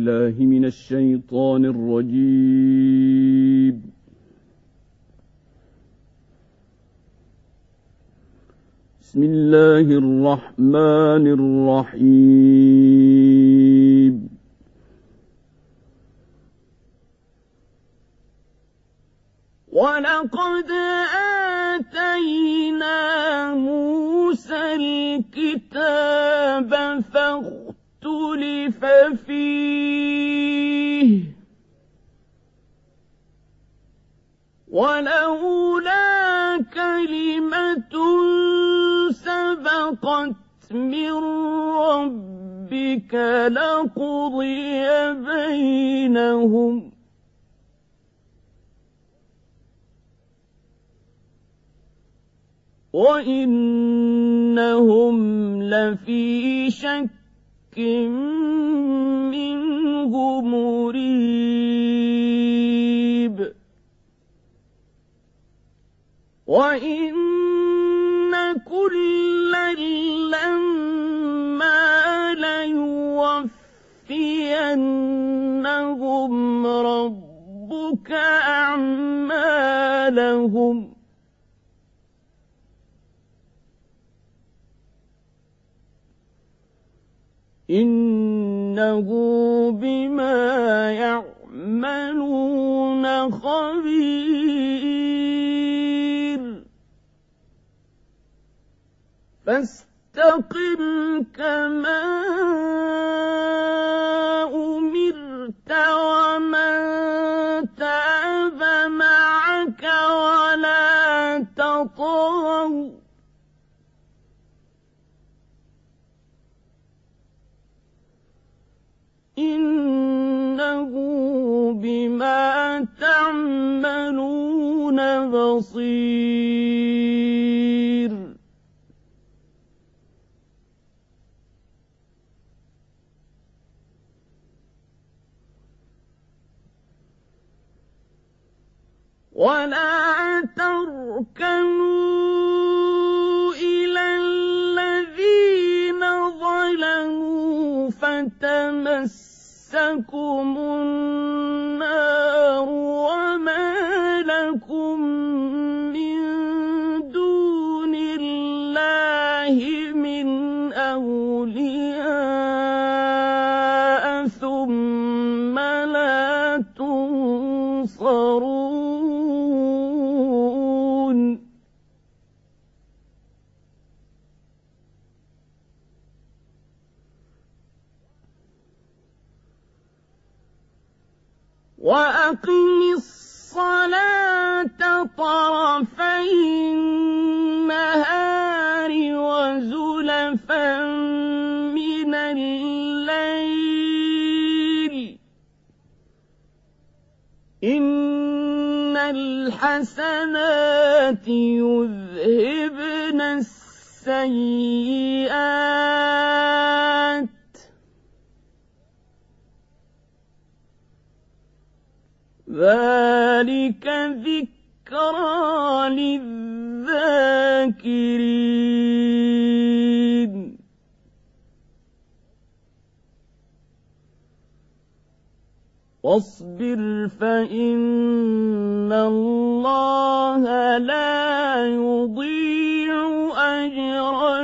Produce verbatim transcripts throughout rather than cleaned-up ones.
بالله من الشيطان الرجيم. بسم الله الرحمن الرحيم. ولقد آتينا موسى الكتاب فاختلف فيه ولولا كلمة سبقت من ربك لقضي بينهم وإنهم لفي شك منه مريب وإن كلا لما ليوفينهم ربك أعمالهم إنه بما يعملون خبير فاستقم كما أمرت ومن تاب معك ولا تطغوا إنه بما تعملون بصير ولا تركنوا إلى الذين ظلموا فتمسكم النار وما لكم من دون الله من أولياء ثم لا تنصرون وأقم الصلاة طرفي النهار وزلفا من الليل إن الحسنات يذهبن السيئات ذلك ذكرى للذاكرين واصبر فإن الله لا يضيع أجر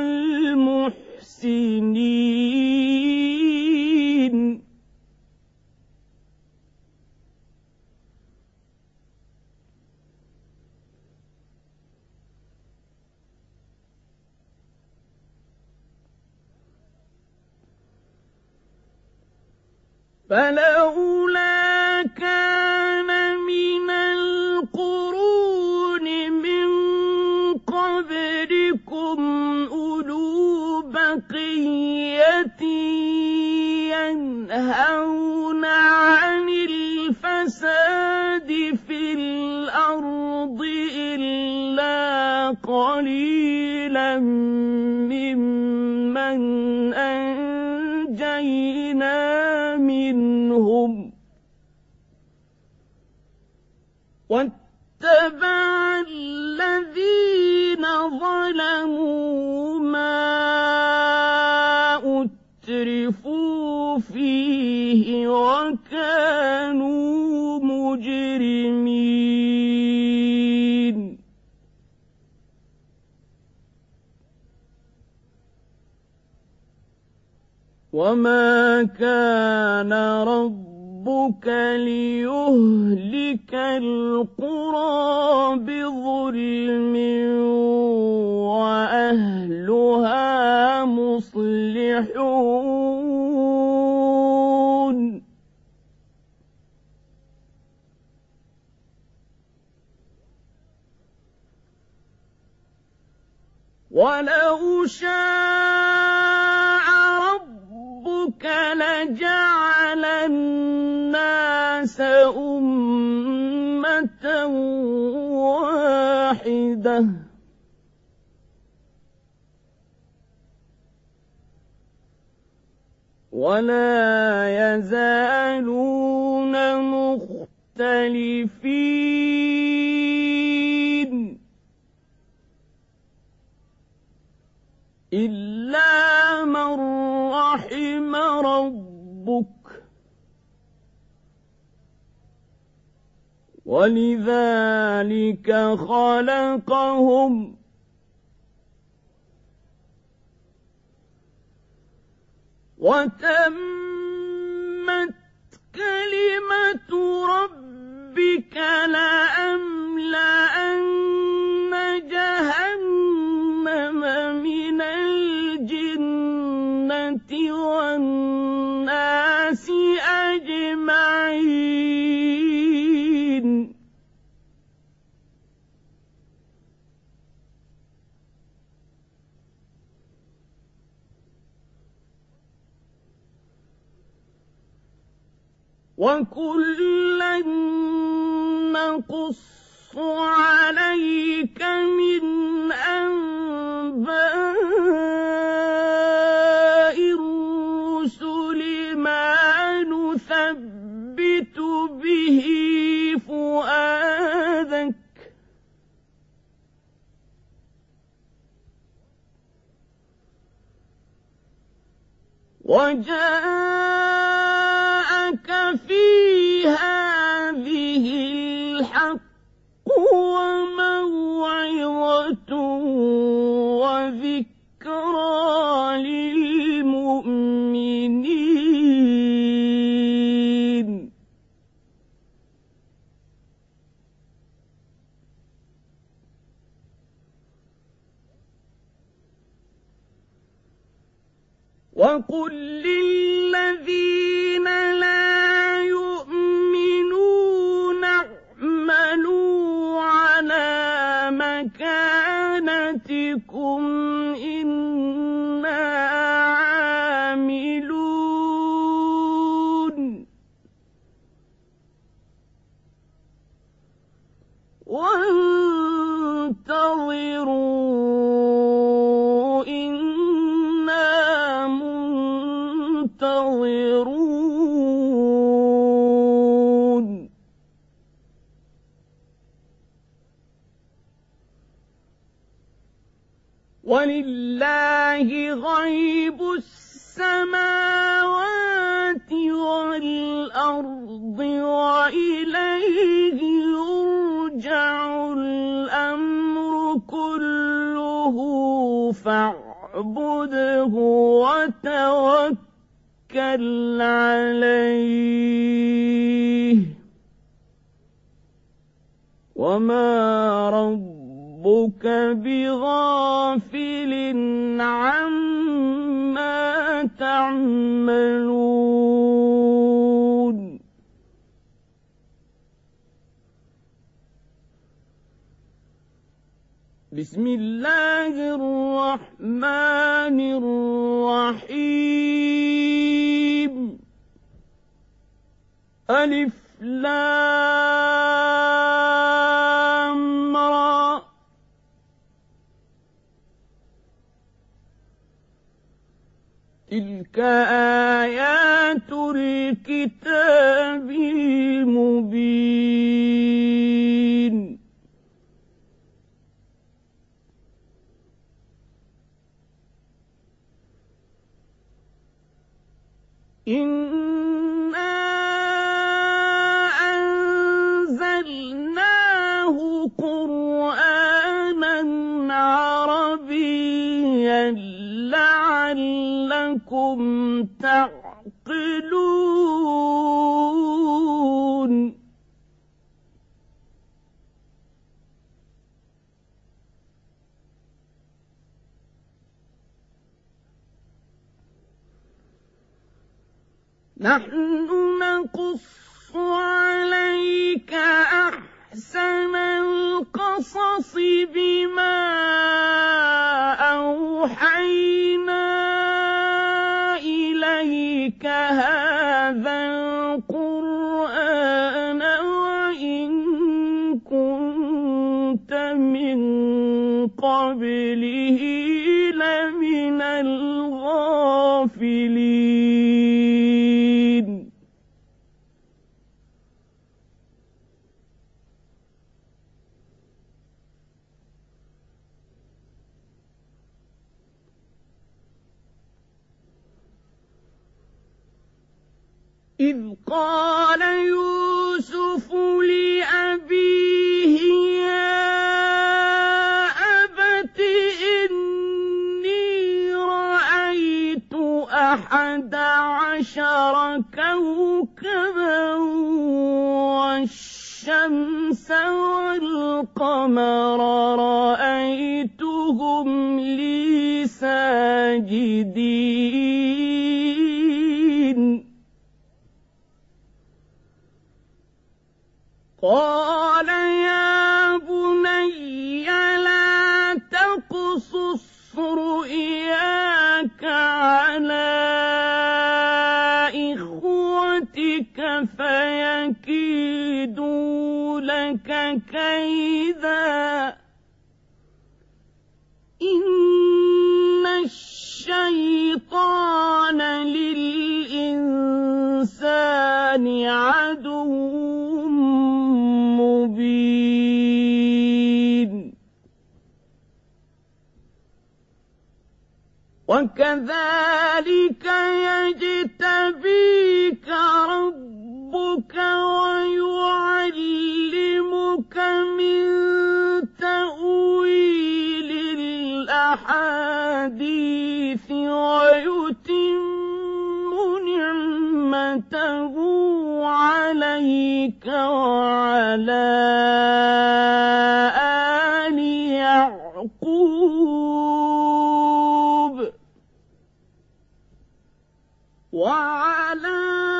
المحسنين فلولا كان من القرون من قبلكم أولو بقية ينهون عن الفساد في الأرض إلا قليلا ممن أنجينا منهم واتبع الذين ظلموا ما أترفوا فيه كان ربك ليهلك القرى بظلم وأهلها مصلحون ولو شاء ربك لجعل الناس أمة واحدة ولا يزالون مختلفين إلا من رحم ربك ولذلك خلقهم وتمت كلمة ربك لأملأن جهنم من الجنة والناس أجمعين وكلا نقص عليك من أنباء الرسل ما نثبت به فؤادك وجاءك في هذه الحق وموعظة وذكرى للمؤمنين وقل للذين لا يؤمنون اعملوا على مكانتكم إنا عاملون وانتظروا إنا منتظرون ولله غيب السماوات والأرض وإليه يرجع الأمر كله فاعبده وتوكل عليه وما ربك بغافل عما تعملون بسم الله الرحمن الرحيم ألف لام را تلك آيات الكتاب المبين إنا أنزلناه قرآنا عربيا لعلكم تعقلون يعدلون نحن نقص عليك أحسن القصص بما أوحينا إليك هذا القرآن وإن كنت من قبله لمن الغافلين إذ قال يوسف لأبيه يا أبت إني رأيت أحد عشر كوكبا والشمس والقمر رأيتهم لي ساجدين قال يا بني لا تقصص رؤياك على إخوتك فيكيدوا لك كيدا إن الشيطان للإنسان عدو مبين وكذلك يجتبيك ربك ويعلمك من تأويل الأحاديث ويتم نعمته عليك وعلى آل يعقوب وعلى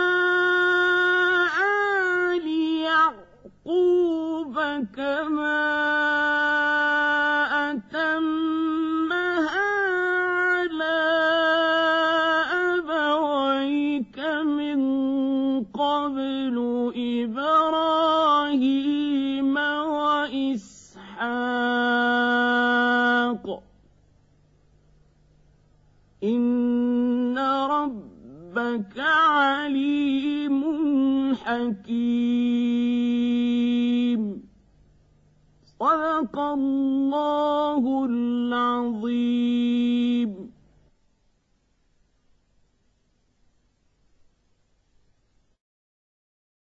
آل يعقوب كما أتمها على أبويك من قبل إبراهيم وإسحاق إن ربك عليم حكيم صدق الله العظيم.